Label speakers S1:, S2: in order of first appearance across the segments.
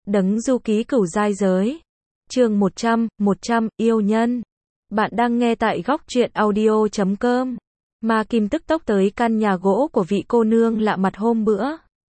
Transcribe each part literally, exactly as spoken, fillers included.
S1: Đấng du ký cửu giai giới. Chương một trăm, một trăm, yêu nhân. Bạn đang nghe tại góc truyện audio chấm com. Ma Kim tức tốc tới căn nhà gỗ của vị cô nương lạ mặt hôm bữa.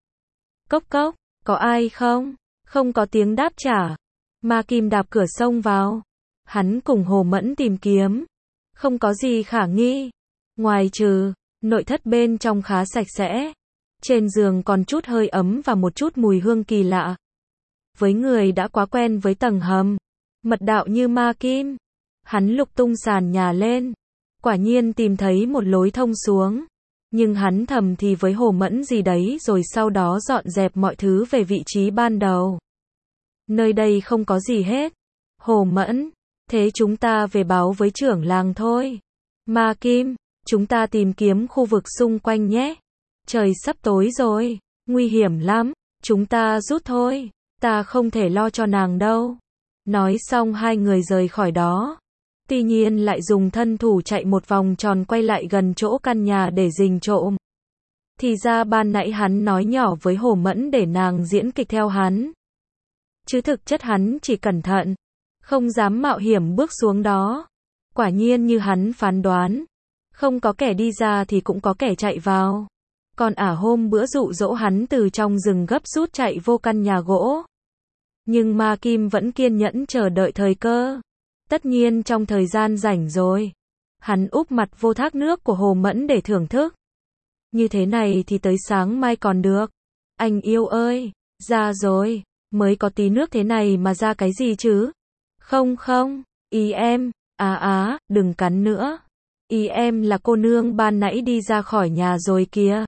S1: Cốc cốc, có ai không? Không có tiếng đáp trả. Ma Kim đạp cửa xông vào. Hắn cùng Hồ Mẫn tìm kiếm. Không có gì khả nghi. Ngoài trừ, nội thất bên trong khá sạch sẽ. Trên giường còn chút hơi ấm và một chút mùi hương kỳ lạ. Với người đã quá quen với tầng hầm, mật đạo như Ma Kim, hắn lục tung sàn nhà lên. Quả nhiên tìm thấy một lối thông xuống. Nhưng hắn thầm thì với Hồ Mẫn gì đấy rồi sau đó dọn dẹp mọi thứ về vị trí ban đầu. Nơi đây không có gì hết. Hồ Mẫn, thế chúng ta về báo với trưởng làng thôi. Ma Kim, chúng ta tìm kiếm khu vực xung quanh nhé. Trời sắp tối rồi, nguy hiểm lắm, chúng ta rút thôi, ta không thể lo cho nàng đâu. Nói xong hai người rời khỏi đó. Tuy nhiên lại dùng thân thủ chạy một vòng tròn quay lại gần chỗ căn nhà để rình trộm. Thì ra ban nãy hắn nói nhỏ với Hồ Mẫn để nàng diễn kịch theo hắn. Chứ thực chất hắn chỉ cẩn thận, không dám mạo hiểm bước xuống đó. Quả nhiên như hắn phán đoán, không có kẻ đi ra thì cũng có kẻ chạy vào. Còn ả hôm bữa dụ dỗ hắn từ trong rừng gấp rút chạy vô căn nhà gỗ. Nhưng Ma Kim vẫn kiên nhẫn chờ đợi thời cơ. Tất nhiên trong thời gian rảnh rồi, hắn úp mặt vô thác nước của Hồ Mẫn để thưởng thức. Như thế này thì tới sáng mai còn được. Anh yêu ơi, ra rồi, mới có tí nước thế này mà ra cái gì chứ? Không không, ý em, á á, đừng cắn nữa. Ý em là cô nương ban nãy đi ra khỏi nhà rồi kìa.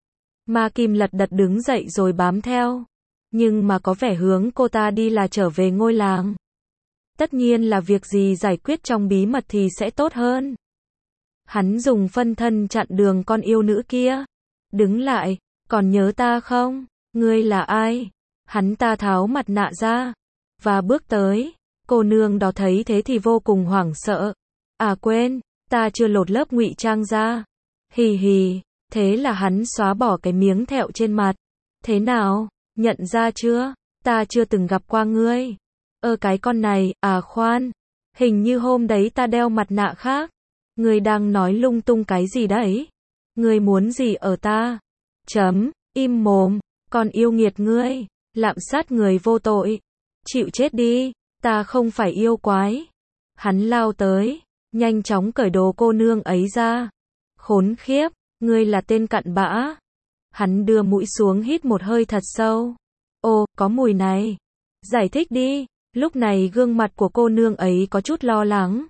S1: Ma Kim lật đật đứng dậy rồi bám theo. Nhưng mà có vẻ hướng cô ta đi là trở về ngôi làng. Tất nhiên là việc gì giải quyết trong bí mật thì sẽ tốt hơn. Hắn dùng phân thân chặn đường con yêu nữ kia. Đứng lại, còn nhớ ta không? Ngươi là ai? Hắn ta tháo mặt nạ ra và bước tới. Cô nương đó thấy thế thì vô cùng hoảng sợ. À quên, ta chưa lột lớp ngụy trang ra. Hì hì, thế là hắn xóa bỏ cái miếng thẹo trên mặt. Thế nào, nhận ra chưa? Ta chưa từng gặp qua ngươi. Ơ cái con này, à khoan, hình như hôm đấy ta đeo mặt nạ khác. Ngươi đang nói lung tung cái gì đấy? Ngươi muốn gì ở ta? Chấm, im mồm, con yêu nghiệt ngươi, lạm sát người vô tội. Chịu chết đi, ta không phải yêu quái. Hắn lao tới, nhanh chóng cởi đồ cô nương ấy ra. Khốn khiếp, ngươi là tên cặn bã. Hắn đưa mũi xuống hít một hơi thật sâu. Ô, có mùi này. Giải thích đi. Lúc này gương mặt của cô nương ấy có chút lo lắng.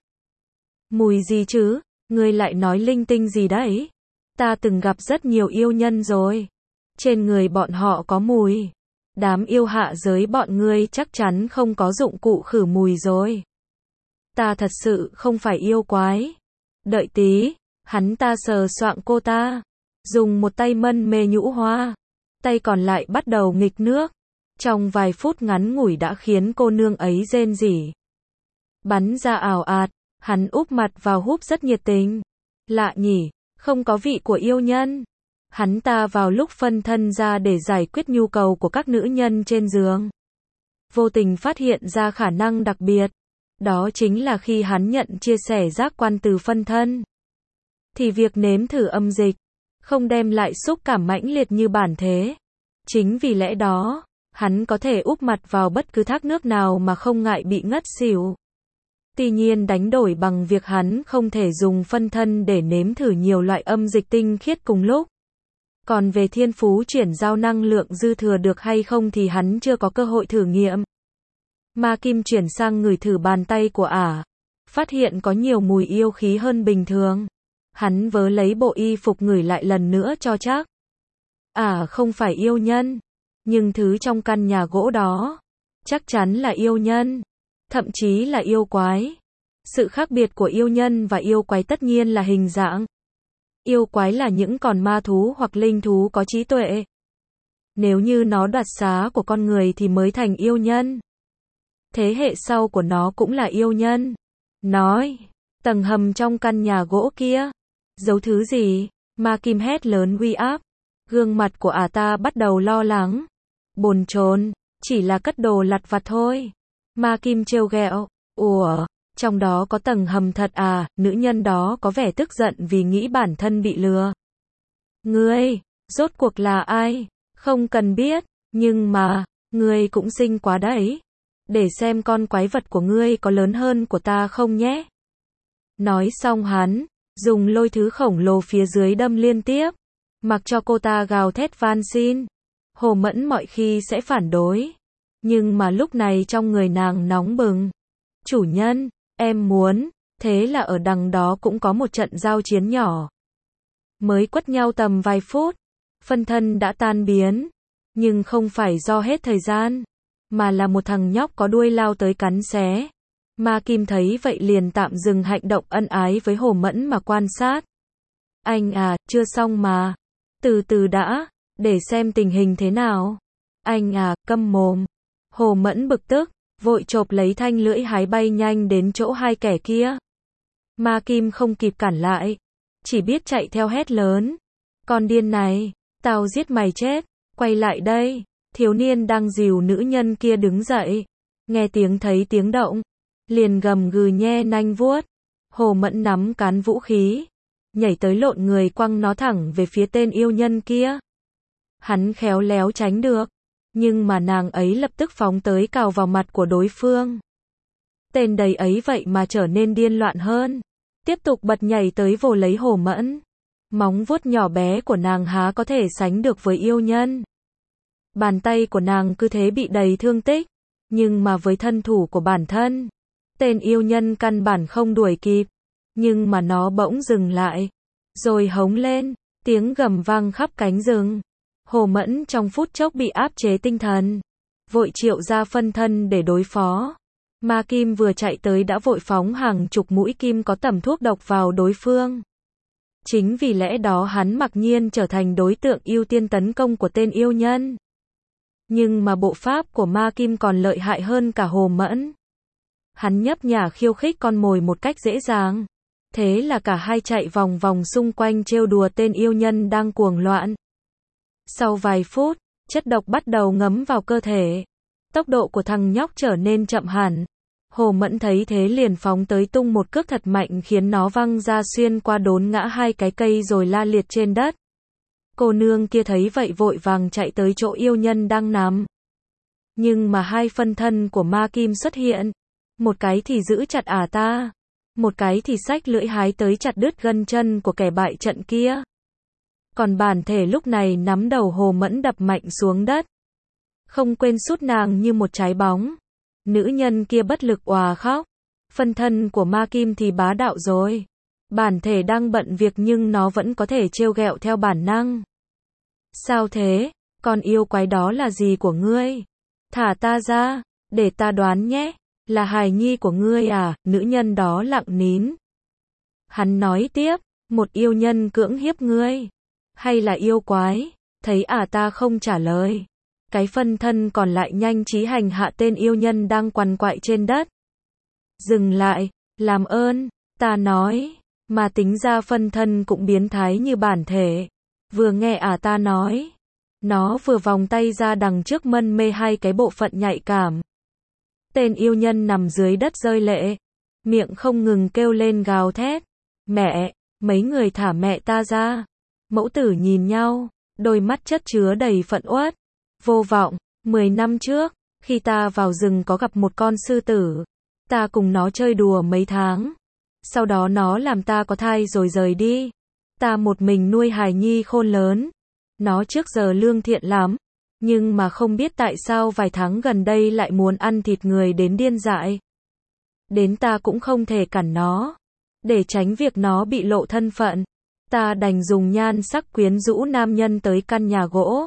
S1: Mùi gì chứ? Ngươi lại nói linh tinh gì đấy? Ta từng gặp rất nhiều yêu nhân rồi. Trên người bọn họ có mùi. Đám yêu hạ giới bọn ngươi chắc chắn không có dụng cụ khử mùi rồi. Ta thật sự không phải yêu quái. Đợi tí, hắn ta sờ soạng cô ta. Dùng một tay mân mê nhũ hoa. Tay còn lại bắt đầu nghịch nước. Trong vài phút ngắn ngủi đã khiến cô nương ấy rên rỉ. Bắn ra ảo ạt, hắn úp mặt vào húp rất nhiệt tình. Lạ nhỉ, không có vị của yêu nhân. Hắn ta vào lúc phân thân ra để giải quyết nhu cầu của các nữ nhân trên giường. Vô tình phát hiện ra khả năng đặc biệt. Đó chính là khi hắn nhận chia sẻ giác quan từ phân thân. Thì việc nếm thử âm dịch, không đem lại xúc cảm mãnh liệt như bản thế. Chính vì lẽ đó, hắn có thể úp mặt vào bất cứ thác nước nào mà không ngại bị ngất xỉu. Tuy nhiên đánh đổi bằng việc hắn không thể dùng phân thân để nếm thử nhiều loại âm dịch tinh khiết cùng lúc. Còn về thiên phú chuyển giao năng lượng dư thừa được hay không thì hắn chưa có cơ hội thử nghiệm. Ma Kim chuyển sang ngửi thử bàn tay của ả. Phát hiện có nhiều mùi yêu khí hơn bình thường. Hắn vớ lấy bộ y phục ngửi lại lần nữa cho chắc. Ả không phải yêu nhân. Nhưng thứ trong căn nhà gỗ đó, chắc chắn là yêu nhân. Thậm chí là yêu quái. Sự khác biệt của yêu nhân và yêu quái tất nhiên là hình dạng. Yêu quái là những con ma thú hoặc linh thú có trí tuệ. Nếu như nó đoạt xá của con người thì mới thành yêu nhân. Thế hệ sau của nó cũng là yêu nhân. Nói, tầng hầm trong căn nhà gỗ kia, giấu thứ gì? Ma Kim hét lớn uy áp. Gương mặt của ả ta bắt đầu lo lắng. Bồn chồn, chỉ là cất đồ lặt vặt thôi. Ma Kim trêu ghẹo, ủa, trong đó có tầng hầm thật à, nữ nhân đó có vẻ tức giận vì nghĩ bản thân bị lừa. Ngươi, rốt cuộc là ai? Không cần biết, nhưng mà, ngươi cũng xinh quá đấy. Để xem con quái vật của ngươi có lớn hơn của ta không nhé. Nói xong hắn, dùng lôi thứ khổng lồ phía dưới đâm liên tiếp, mặc cho cô ta gào thét van xin. Hồ Mẫn mọi khi sẽ phản đối, nhưng mà lúc này trong người nàng nóng bừng. Chủ nhân, em muốn, thế là ở đằng đó cũng có một trận giao chiến nhỏ. Mới quất nhau tầm vài phút, phân thân đã tan biến, nhưng không phải do hết thời gian, mà là một thằng nhóc có đuôi lao tới cắn xé. Ma Kim thấy vậy liền tạm dừng hành động ân ái với Hồ Mẫn mà quan sát. Anh à, chưa xong mà. Từ từ đã, để xem tình hình thế nào. Anh à, câm mồm. Hồ Mẫn bực tức, vội chộp lấy thanh lưỡi hái bay nhanh đến chỗ hai kẻ kia. Ma Kim không kịp cản lại, chỉ biết chạy theo hét lớn. Con điên này, tao giết mày chết, quay lại đây. Thiếu niên đang dìu nữ nhân kia đứng dậy, nghe tiếng thấy tiếng động, liền gầm gừ nhe nanh vuốt. Hồ Mẫn nắm cán vũ khí, nhảy tới lộn người quăng nó thẳng về phía tên yêu nhân kia. Hắn khéo léo tránh được, nhưng mà nàng ấy lập tức phóng tới cào vào mặt của đối phương. Tên đầy ấy vậy mà trở nên điên loạn hơn, tiếp tục bật nhảy tới vồ lấy Hồ Mẫn. Móng vuốt nhỏ bé của nàng há có thể sánh được với yêu nhân. Bàn tay của nàng cứ thế bị đầy thương tích, nhưng mà với thân thủ của bản thân, tên yêu nhân căn bản không đuổi kịp, nhưng mà nó bỗng dừng lại, rồi hống lên, tiếng gầm vang khắp cánh rừng. Hồ Mẫn trong phút chốc bị áp chế tinh thần, vội triệu ra phân thân để đối phó. Ma Kim vừa chạy tới đã vội phóng hàng chục mũi kim có tẩm thuốc độc vào đối phương. Chính vì lẽ đó hắn mặc nhiên trở thành đối tượng ưu tiên tấn công của tên yêu nhân. Nhưng mà bộ pháp của Ma Kim còn lợi hại hơn cả Hồ Mẫn. Hắn nhấp nhả khiêu khích con mồi một cách dễ dàng. Thế là cả hai chạy vòng vòng xung quanh trêu đùa tên yêu nhân đang cuồng loạn. Sau vài phút, chất độc bắt đầu ngấm vào cơ thể. Tốc độ của thằng nhóc trở nên chậm hẳn. Hồ Mẫn thấy thế liền phóng tới tung một cước thật mạnh khiến nó văng ra xuyên qua đốn ngã hai cái cây rồi la liệt trên đất. Cô nương kia thấy vậy vội vàng chạy tới chỗ yêu nhân đang nằm. Nhưng mà hai phân thân của Ma Kim xuất hiện. Một cái thì giữ chặt ả ta, một cái thì xách lưỡi hái tới chặt đứt gân chân của kẻ bại trận kia. Còn bản thể lúc này nắm đầu Hồ Mẫn đập mạnh xuống đất, không quên sút nàng như một trái bóng. Nữ nhân kia bất lực òa khóc. Phân thân của Ma Kim thì bá đạo rồi. Bản thể đang bận việc nhưng nó vẫn có thể trêu ghẹo theo bản năng. Sao thế? Con yêu quái đó là gì của ngươi? Thả ta ra, để ta đoán nhé. Là hài nhi của ngươi à? Nữ nhân đó lặng nín. Hắn nói tiếp, một yêu nhân cưỡng hiếp ngươi. Hay là yêu quái? Thấy à ta không trả lời. Cái phân thân còn lại nhanh trí hành hạ tên yêu nhân đang quằn quại trên đất. Dừng lại, làm ơn, ta nói. Mà tính ra phân thân cũng biến thái như bản thể. Vừa nghe à ta nói, nó vừa vòng tay ra đằng trước mân mê hai cái bộ phận nhạy cảm. Tên yêu nhân nằm dưới đất rơi lệ, miệng không ngừng kêu lên gào thét. Mẹ, mấy người thả mẹ ta ra. Mẫu tử nhìn nhau, đôi mắt chất chứa đầy phẫn uất, vô vọng. Mười năm trước, khi ta vào rừng có gặp một con sư tử, ta cùng nó chơi đùa mấy tháng. Sau đó nó làm ta có thai rồi rời đi. Ta một mình nuôi hài nhi khôn lớn. Nó trước giờ lương thiện lắm, nhưng mà không biết tại sao vài tháng gần đây lại muốn ăn thịt người đến điên dại. Đến ta cũng không thể cản nó. Để tránh việc nó bị lộ thân phận, ta đành dùng nhan sắc quyến rũ nam nhân tới căn nhà gỗ.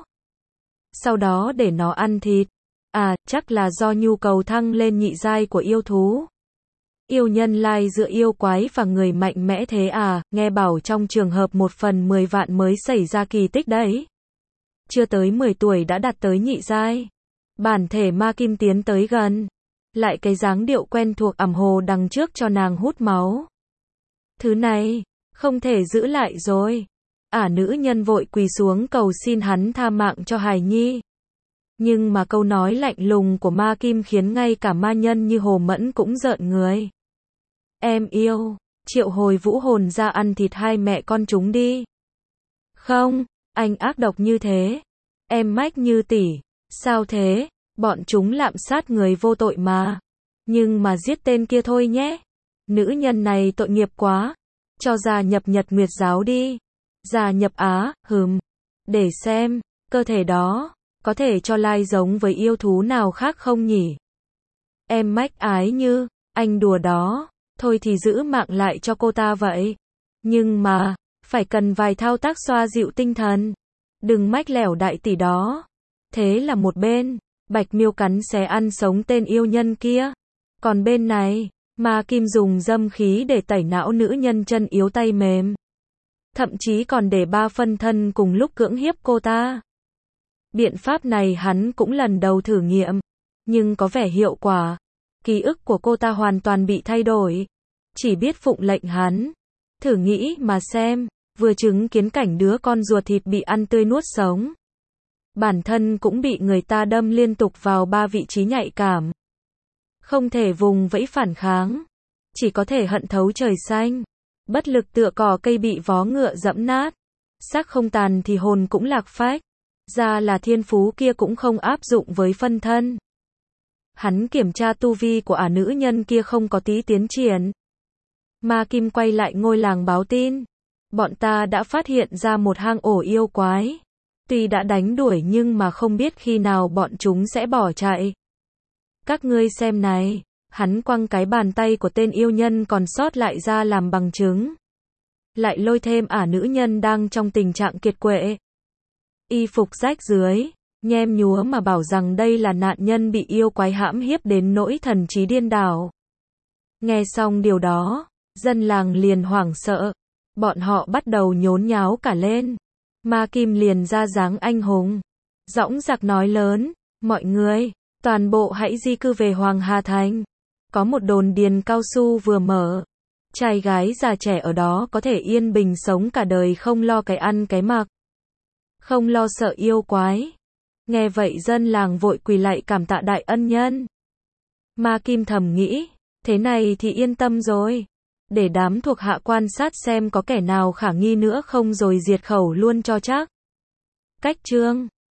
S1: Sau đó để nó ăn thịt. À, chắc là do nhu cầu thăng lên nhị giai của yêu thú. Yêu nhân lai giữa yêu quái và người mạnh mẽ thế à, nghe bảo trong trường hợp một phần mười vạn mới xảy ra kỳ tích đấy. Chưa tới mười tuổi đã đạt tới nhị giai. Bản thể Ma Kim tiến tới gần. Lại cái dáng điệu quen thuộc ẳm hồ đằng trước cho nàng hút máu. Thứ này, không thể giữ lại rồi. Ả nữ nhân vội quỳ xuống cầu xin hắn tha mạng cho hài nhi. Nhưng mà câu nói lạnh lùng của Ma Kim khiến ngay cả ma nhân như Hồ Mẫn cũng rợn người. Em yêu, triệu hồi vũ hồn ra ăn thịt hai mẹ con chúng đi. Không, anh ác độc như thế. Em mách Như tỷ, sao thế, bọn chúng lạm sát người vô tội mà. Nhưng mà giết tên kia thôi nhé. Nữ nhân này tội nghiệp quá. Cho gia nhập Nhật Nguyệt giáo đi. Gia nhập á, hừm. Để xem, cơ thể đó, có thể cho lai giống với yêu thú nào khác không nhỉ? Em mách Ái Như, anh đùa đó. Thôi thì giữ mạng lại cho cô ta vậy. Nhưng mà, phải cần vài thao tác xoa dịu tinh thần. Đừng mách lẻo đại tỷ đó. Thế là một bên, Bạch Miêu cắn xé ăn sống tên yêu nhân kia. Còn bên này, Ma Kim dùng dâm khí để tẩy não nữ nhân chân yếu tay mềm. Thậm chí còn để ba phân thân cùng lúc cưỡng hiếp cô ta. Biện pháp này hắn cũng lần đầu thử nghiệm, nhưng có vẻ hiệu quả. Ký ức của cô ta hoàn toàn bị thay đổi. Chỉ biết phụng lệnh hắn. Thử nghĩ mà xem, vừa chứng kiến cảnh đứa con ruột thịt bị ăn tươi nuốt sống. Bản thân cũng bị người ta đâm liên tục vào ba vị trí nhạy cảm. Không thể vùng vẫy phản kháng. Chỉ có thể hận thấu trời xanh. Bất lực tựa cỏ cây bị vó ngựa dẫm nát. Xác không tàn thì hồn cũng lạc phách. Ra là thiên phú kia cũng không áp dụng với phân thân. Hắn kiểm tra tu vi của ả nữ nhân kia không có tí tiến triển. Ma Kim quay lại ngôi làng báo tin. Bọn ta đã phát hiện ra một hang ổ yêu quái. Tuy đã đánh đuổi nhưng mà không biết khi nào bọn chúng sẽ bỏ chạy. Các ngươi xem này. Hắn quăng cái bàn tay của tên yêu nhân còn sót lại ra làm bằng chứng. Lại lôi thêm ả nữ nhân đang trong tình trạng kiệt quệ. Y phục rách rưới, nhem nhúa mà bảo rằng đây là nạn nhân bị yêu quái hãm hiếp đến nỗi thần trí điên đảo. Nghe xong điều đó, dân làng liền hoảng sợ. Bọn họ bắt đầu nhốn nháo cả lên. Ma Kim liền ra dáng anh hùng. Dõng dạc nói lớn, mọi người, toàn bộ hãy di cư về Hoàng Hà Thành. Có một đồn điền cao su vừa mở. Trai gái già trẻ ở đó có thể yên bình sống cả đời không lo cái ăn cái mặc. Không lo sợ yêu quái. Nghe vậy dân làng vội quỳ lạy cảm tạ đại ân nhân. Ma Kim thầm nghĩ, thế này thì yên tâm rồi. Để đám thuộc hạ quan sát xem có kẻ nào khả nghi nữa không rồi diệt khẩu luôn cho chắc. Cách chương